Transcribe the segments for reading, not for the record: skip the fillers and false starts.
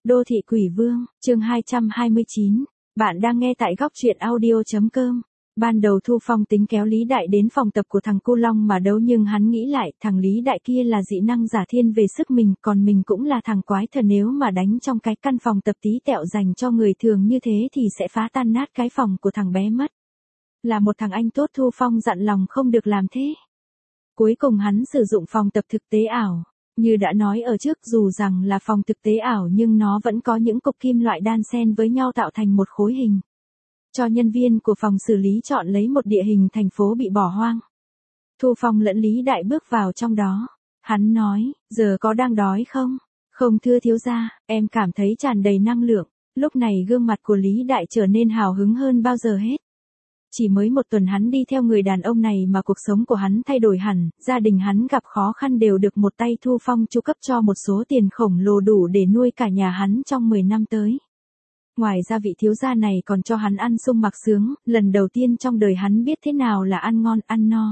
Đô thị quỷ vương, chương 229. Bạn đang nghe tại góc truyện audio.com. Ban đầu Thu Phong tính kéo Lý Đại đến phòng tập của thằng Cô Long mà đấu, nhưng hắn nghĩ lại, thằng Lý Đại kia là dị năng giả thiên về sức mình, còn mình cũng là thằng quái thần, nếu mà đánh trong cái căn phòng tập tí tẹo dành cho người thường như thế thì sẽ phá tan nát cái phòng của thằng bé mất. Là một thằng anh tốt, Thu Phong dặn lòng không được làm thế. Cuối cùng hắn sử dụng phòng tập thực tế ảo. Như đã nói ở trước, dù rằng là phòng thực tế ảo nhưng nó vẫn có những cục kim loại đan xen với nhau tạo thành một khối hình. Cho nhân viên của phòng xử lý chọn lấy một địa hình thành phố bị bỏ hoang. Thu Phong lẫn Lý Đại bước vào trong đó. Hắn nói, giờ có đang đói không? Không thưa thiếu gia, em cảm thấy tràn đầy năng lượng. Lúc này gương mặt của Lý Đại trở nên hào hứng hơn bao giờ hết. Chỉ mới một tuần hắn đi theo người đàn ông này mà cuộc sống của hắn thay đổi hẳn, gia đình hắn gặp khó khăn đều được một tay Thu Phong chu cấp cho một số tiền khổng lồ đủ để nuôi cả nhà hắn trong 10 năm tới. Ngoài ra vị thiếu gia này còn cho hắn ăn sung mặc sướng, lần đầu tiên trong đời hắn biết thế nào là ăn ngon ăn no.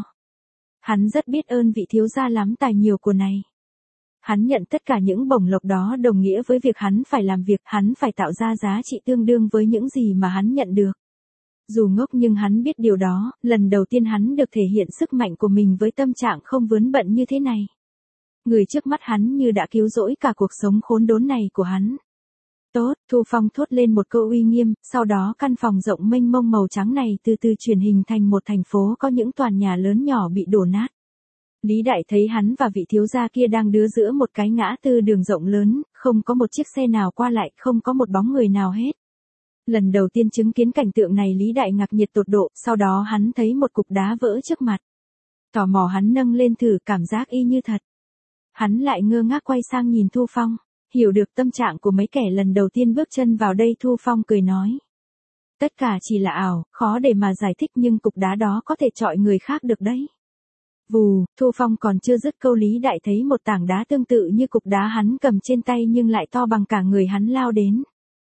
Hắn rất biết ơn vị thiếu gia lắm tài nhiều của này. Hắn nhận tất cả những bổng lộc đó đồng nghĩa với việc hắn phải làm việc, hắn phải tạo ra giá trị tương đương với những gì mà hắn nhận được. Dù ngốc nhưng hắn biết điều đó, lần đầu tiên hắn được thể hiện sức mạnh của mình với tâm trạng không vướng bận như thế này. Người trước mắt hắn như đã cứu rỗi cả cuộc sống khốn đốn này của hắn. Tốt, Thu Phong thốt lên một câu uy nghiêm, sau đó căn phòng rộng mênh mông màu trắng này từ từ chuyển hình thành một thành phố có những tòa nhà lớn nhỏ bị đổ nát. Lý Đại thấy hắn và vị thiếu gia kia đang đứng giữa một cái ngã tư đường rộng lớn, không có một chiếc xe nào qua lại, không có một bóng người nào hết. Lần đầu tiên chứng kiến cảnh tượng này Lý Đại ngạc nhiệt tột độ, sau đó hắn thấy một cục đá vỡ trước mặt. Tò mò hắn nâng lên thử, cảm giác y như thật. Hắn lại ngơ ngác quay sang nhìn Thu Phong, hiểu được tâm trạng của mấy kẻ lần đầu tiên bước chân vào đây. Thu Phong cười nói. Tất cả chỉ là ảo, khó để mà giải thích, nhưng cục đá đó có thể chọi người khác được đấy. Vù, Thu Phong còn chưa dứt câu Lý Đại thấy một tảng đá tương tự như cục đá hắn cầm trên tay nhưng lại to bằng cả người hắn lao đến.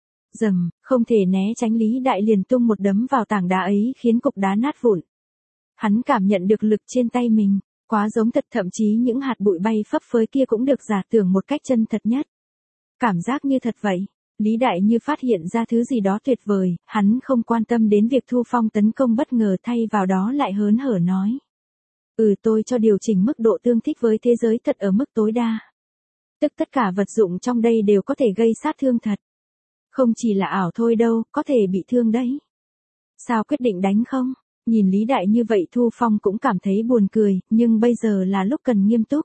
Dầm, không thể né tránh, Lý Đại liền tung một đấm vào tảng đá ấy khiến cục đá nát vụn. Hắn cảm nhận được lực trên tay mình, quá giống thật, thậm chí những hạt bụi bay phấp phới kia cũng được giả tưởng một cách chân thật nhất. Cảm giác như thật vậy. Lý Đại như phát hiện ra thứ gì đó tuyệt vời, hắn không quan tâm đến việc Thu Phong tấn công bất ngờ, thay vào đó lại hớn hở nói. Tôi cho điều chỉnh mức độ tương thích với thế giới thật ở mức tối đa. Tức tất cả vật dụng trong đây đều có thể gây sát thương thật. Không chỉ là ảo thôi đâu, có thể bị thương đấy. Sao quyết định đánh không? Nhìn Lý Đại như vậy Thu Phong cũng cảm thấy buồn cười, nhưng bây giờ là lúc cần nghiêm túc.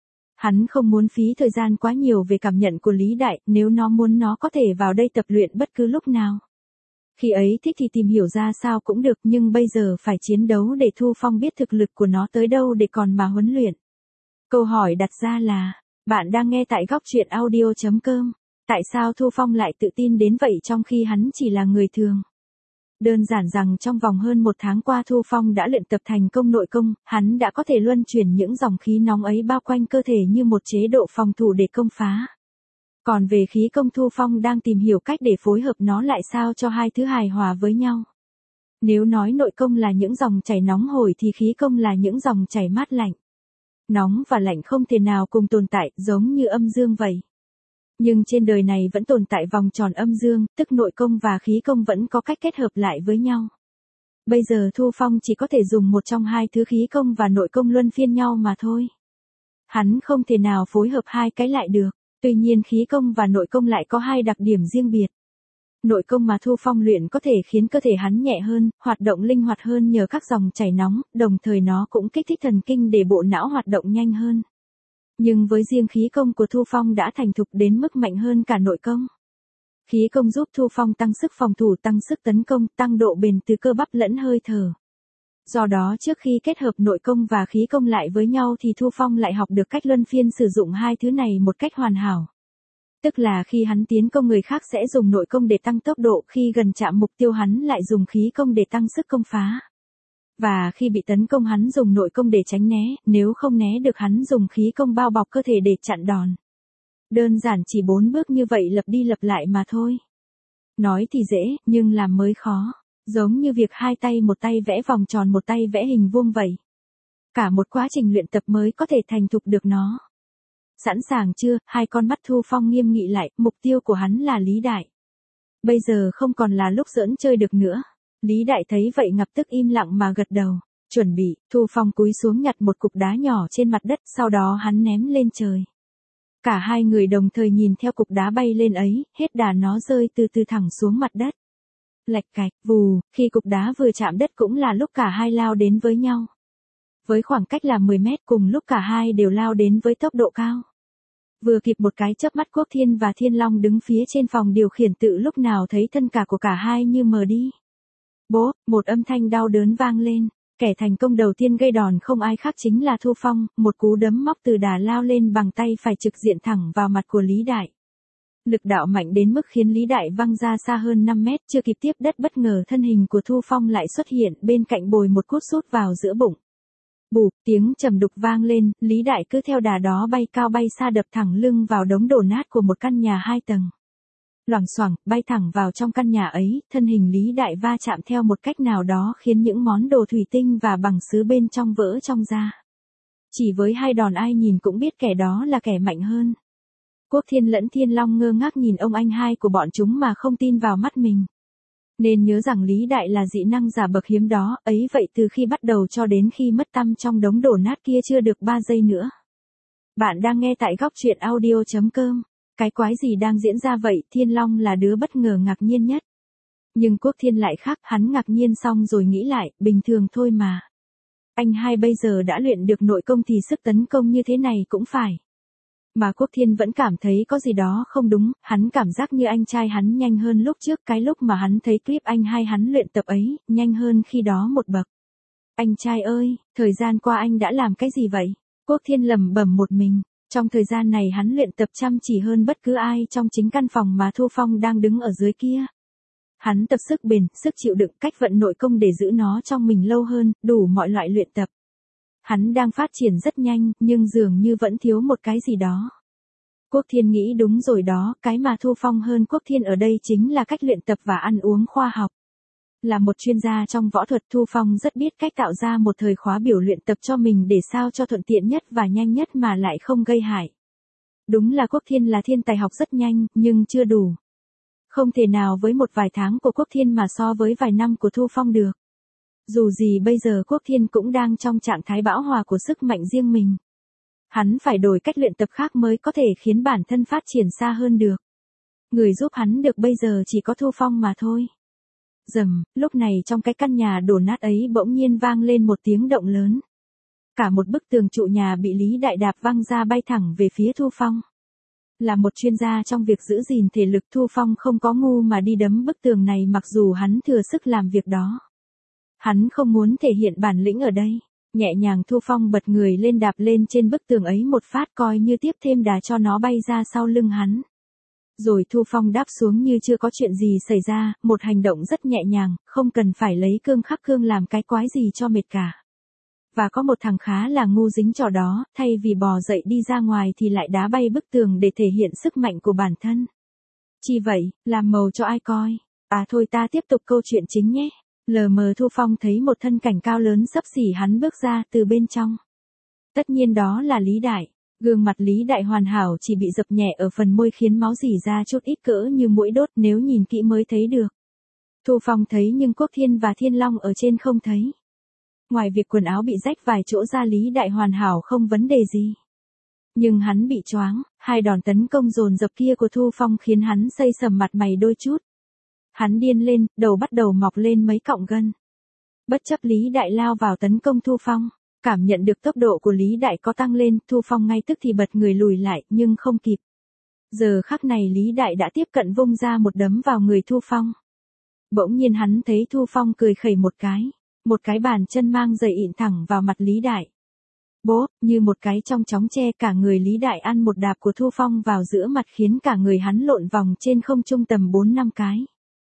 Hắn không muốn phí thời gian quá nhiều về cảm nhận của Lý Đại, nếu nó muốn nó có thể vào đây tập luyện bất cứ lúc nào. Khi ấy thích thì tìm hiểu ra sao cũng được, nhưng bây giờ phải chiến đấu để Thu Phong biết thực lực của nó tới đâu để còn mà huấn luyện. Câu hỏi đặt ra là, bạn đang nghe tại góc truyện audio.com. Tại sao Thu Phong lại tự tin đến vậy trong khi hắn chỉ là người thường? Đơn giản rằng trong vòng hơn một tháng qua Thu Phong đã luyện tập thành công nội công, hắn đã có thể luân chuyển những dòng khí nóng ấy bao quanh cơ thể như một chế độ phòng thủ để công phá. Còn về khí công Thu Phong đang tìm hiểu cách để phối hợp nó lại sao cho hai thứ hài hòa với nhau. Nếu nói nội công là những dòng chảy nóng hổi thì khí công là những dòng chảy mát lạnh. Nóng và lạnh không thể nào cùng tồn tại, giống như âm dương vậy. Nhưng trên đời này vẫn tồn tại vòng tròn âm dương, tức nội công và khí công vẫn có cách kết hợp lại với nhau. Bây giờ Thu Phong chỉ có thể dùng một trong hai thứ khí công và nội công luân phiên nhau mà thôi. Hắn không thể nào phối hợp hai cái lại được, tuy nhiên khí công và nội công lại có hai đặc điểm riêng biệt. Nội công mà Thu Phong luyện có thể khiến cơ thể hắn nhẹ hơn, hoạt động linh hoạt hơn nhờ các dòng chảy nóng, đồng thời nó cũng kích thích thần kinh để bộ não hoạt động nhanh hơn. Nhưng với riêng khí công của Thu Phong đã thành thục đến mức mạnh hơn cả nội công. Khí công giúp Thu Phong tăng sức phòng thủ, tăng sức tấn công, tăng độ bền từ cơ bắp lẫn hơi thở. Do đó trước khi kết hợp nội công và khí công lại với nhau thì Thu Phong lại học được cách luân phiên sử dụng hai thứ này một cách hoàn hảo. Tức là khi hắn tiến công người khác sẽ dùng nội công để tăng tốc độ, khi gần chạm mục tiêu hắn lại dùng khí công để tăng sức công phá. Và khi bị tấn công hắn dùng nội công để tránh né, nếu không né được hắn dùng khí công bao bọc cơ thể để chặn đòn. Đơn giản chỉ 4 bước như vậy lặp đi lặp lại mà thôi. Nói thì dễ, nhưng làm mới khó. Giống như việc hai tay một tay vẽ vòng tròn một tay vẽ hình vuông vậy. Cả một quá trình luyện tập mới có thể thành thục được nó. Sẵn sàng chưa? Hai con mắt Thu Phong nghiêm nghị lại, mục tiêu của hắn là Lý Đại. Bây giờ không còn là lúc giỡn chơi được nữa. Lý Đại thấy vậy ngập tức im lặng mà gật đầu. Chuẩn bị, Thu Phong cúi xuống nhặt một cục đá nhỏ trên mặt đất, sau đó hắn ném lên trời. Cả hai người đồng thời nhìn theo cục đá bay lên ấy, hết đà nó rơi từ từ thẳng xuống mặt đất. Lạch cạch, vù, khi cục đá vừa chạm đất cũng là lúc cả hai lao đến với nhau. Với khoảng cách là 10 mét cùng lúc cả hai đều lao đến với tốc độ cao. Vừa kịp một cái chớp mắt Quốc Thiên và Thiên Long đứng phía trên phòng điều khiển tự lúc nào thấy thân cả của cả hai như mờ đi. Bố, một âm thanh đau đớn vang lên. Kẻ thành công đầu tiên gây đòn không ai khác chính là Thu Phong, một cú đấm móc từ đà lao lên bằng tay phải trực diện thẳng vào mặt của Lý Đại. Lực đạo mạnh đến mức khiến Lý Đại văng ra xa hơn 5 mét, chưa kịp tiếp đất bất ngờ thân hình của Thu Phong lại xuất hiện bên cạnh bồi một cú sút vào giữa bụng. Bụp, tiếng trầm đục vang lên, Lý Đại cứ theo đà đó bay cao bay xa đập thẳng lưng vào đống đổ nát của một căn nhà 2 tầng. Loảng xoảng, bay thẳng vào trong căn nhà ấy, thân hình Lý Đại va chạm theo một cách nào đó khiến những món đồ thủy tinh và bằng sứ bên trong vỡ trong ra. Chỉ với 2 đòn ai nhìn cũng biết kẻ đó là kẻ mạnh hơn. Quốc Thiên lẫn Thiên Long ngơ ngác nhìn ông anh hai của bọn chúng mà không tin vào mắt mình. Nên nhớ rằng Lý Đại là dị năng giả bậc hiếm đó, ấy vậy từ khi bắt đầu cho đến khi mất tăm trong đống đổ nát kia chưa được 3 giây nữa. Bạn đang nghe tại góc truyện audio.com. Cái quái gì đang diễn ra vậy? Thiên Long là đứa bất ngờ ngạc nhiên nhất. Nhưng Quốc Thiên lại khác, hắn ngạc nhiên xong rồi nghĩ lại, bình thường thôi mà. Anh hai bây giờ đã luyện được nội công thì sức tấn công như thế này cũng phải. Mà Quốc Thiên vẫn cảm thấy có gì đó không đúng, hắn cảm giác như anh trai hắn nhanh hơn lúc trước, cái lúc mà hắn thấy clip anh hai hắn luyện tập ấy, nhanh hơn khi đó một bậc. Anh trai ơi, thời gian qua anh đã làm cái gì vậy? Quốc Thiên lẩm bẩm một mình. Trong thời gian này hắn luyện tập chăm chỉ hơn bất cứ ai trong chính căn phòng mà Thu Phong đang đứng ở dưới kia. Hắn tập sức bền, sức chịu đựng, cách vận nội công để giữ nó trong mình lâu hơn, đủ mọi loại luyện tập. Hắn đang phát triển rất nhanh, nhưng dường như vẫn thiếu một cái gì đó. Quốc Thiên nghĩ đúng rồi đó, cái mà Thu Phong hơn Quốc Thiên ở đây chính là cách luyện tập và ăn uống khoa học. Là một chuyên gia trong võ thuật, Thu Phong rất biết cách tạo ra một thời khóa biểu luyện tập cho mình để sao cho thuận tiện nhất và nhanh nhất mà lại không gây hại. Đúng là Quốc Thiên là thiên tài học rất nhanh, nhưng chưa đủ. Không thể nào với một vài tháng của Quốc Thiên mà so với vài năm của Thu Phong được. Dù gì bây giờ Quốc Thiên cũng đang trong trạng thái bão hòa của sức mạnh riêng mình. Hắn phải đổi cách luyện tập khác mới có thể khiến bản thân phát triển xa hơn được. Người giúp hắn được bây giờ chỉ có Thu Phong mà thôi. Rầm, lúc này trong cái căn nhà đổ nát ấy bỗng nhiên vang lên một tiếng động lớn. Cả một bức tường trụ nhà bị Lý Đại đạp văng ra bay thẳng về phía Thu Phong. Là một chuyên gia trong việc giữ gìn thể lực, Thu Phong không có ngu mà đi đấm bức tường này mặc dù hắn thừa sức làm việc đó. Hắn không muốn thể hiện bản lĩnh ở đây. Nhẹ nhàng Thu Phong bật người lên đạp lên trên bức tường ấy một phát coi như tiếp thêm đà cho nó bay ra sau lưng hắn. Rồi Thu Phong đáp xuống như chưa có chuyện gì xảy ra, một hành động rất nhẹ nhàng, không cần phải lấy cương khắc cương làm cái quái gì cho mệt cả. Và có một thằng khá là ngu dính trò đó, thay vì bò dậy đi ra ngoài thì lại đá bay bức tường để thể hiện sức mạnh của bản thân. Chi vậy, làm màu cho ai coi? À thôi ta tiếp tục câu chuyện chính nhé. Lờ mờ Thu Phong thấy một thân cảnh cao lớn xấp xỉ hắn bước ra từ bên trong. Tất nhiên đó là Lý Đại. Gương mặt Lý Đại hoàn hảo chỉ bị dập nhẹ ở phần môi khiến máu rỉ ra chút ít cỡ như mũi đốt, nếu nhìn kỹ mới thấy được. Thu Phong thấy nhưng Quốc Thiên và Thiên Long ở trên không thấy. Ngoài việc quần áo bị rách vài chỗ ra Lý Đại hoàn hảo không vấn đề gì. Nhưng hắn bị choáng, 2 đòn tấn công dồn dập kia của Thu Phong khiến hắn xây sầm mặt mày đôi chút. Hắn điên lên, đầu bắt đầu mọc lên mấy cọng gân. Bất chấp Lý Đại lao vào tấn công Thu Phong, cảm nhận được tốc độ của Lý Đại có tăng lên, Thu Phong ngay tức thì bật người lùi lại, nhưng không kịp. Giờ khắc này Lý Đại đã tiếp cận vung ra một đấm vào người Thu Phong. Bỗng nhiên hắn thấy Thu Phong cười khẩy một cái bàn chân mang giày ịn thẳng vào mặt Lý Đại. Bố, như một cái trong chóng che cả người Lý Đại ăn một đạp của Thu Phong vào giữa mặt khiến cả người hắn lộn vòng trên không trung tầm 4-5 cái.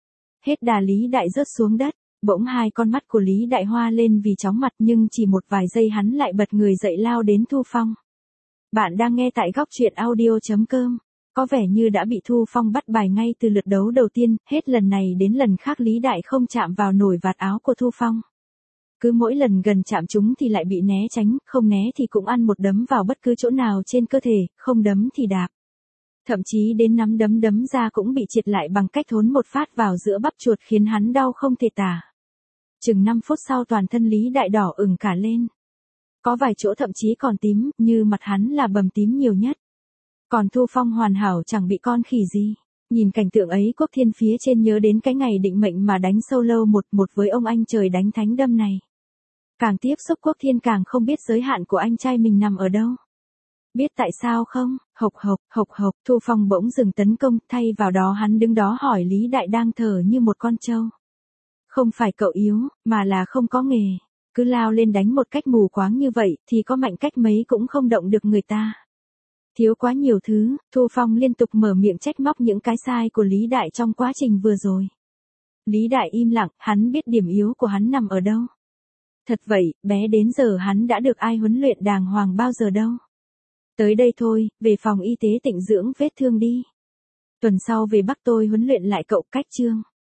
Hết đà Lý Đại rớt xuống đất, bỗng 2 con mắt của Lý Đại hoa lên vì chóng mặt nhưng chỉ một vài giây hắn lại bật người dậy lao đến Thu Phong. Bạn đang nghe tại góc truyện audio.com. Có vẻ như đã bị Thu Phong bắt bài ngay từ lượt đấu đầu tiên, hết lần này đến lần khác Lý Đại không chạm vào nổi vạt áo của Thu Phong. Cứ mỗi lần gần chạm chúng thì lại bị né tránh, không né thì cũng ăn một đấm vào bất cứ chỗ nào trên cơ thể, không đấm thì đạp. Thậm chí đến nắm đấm đấm ra cũng bị triệt lại bằng cách thốn một phát vào giữa bắp chuột khiến hắn đau không thể tả. Chừng 5 phút sau toàn thân Lý Đại đỏ ửng cả lên. Có vài chỗ thậm chí còn tím, như mặt hắn là bầm tím nhiều nhất. Còn Thu Phong hoàn hảo chẳng bị con khỉ gì. Nhìn cảnh tượng ấy Quốc Thiên phía trên nhớ đến cái ngày định mệnh mà đánh solo 1-1 với ông anh trời đánh thánh đâm này. Càng tiếp xúc Quốc Thiên càng không biết giới hạn của anh trai mình nằm ở đâu. Biết tại sao không? Hộc hộc, Thu Phong bỗng dừng tấn công, thay vào đó hắn đứng đó hỏi Lý Đại đang thở như một con trâu. Không phải cậu yếu, mà là không có nghề. Cứ lao lên đánh một cách mù quáng như vậy thì có mạnh cách mấy cũng không động được người ta. Thiếu quá nhiều thứ, Thu Phong liên tục mở miệng trách móc những cái sai của Lý Đại trong quá trình vừa rồi. Lý Đại im lặng, hắn biết điểm yếu của hắn nằm ở đâu. Thật vậy, bé đến giờ hắn đã được ai huấn luyện đàng hoàng bao giờ đâu. Tới đây thôi, về phòng y tế tịnh dưỡng vết thương đi. Tuần sau về Bắc tôi huấn luyện lại cậu cách chương.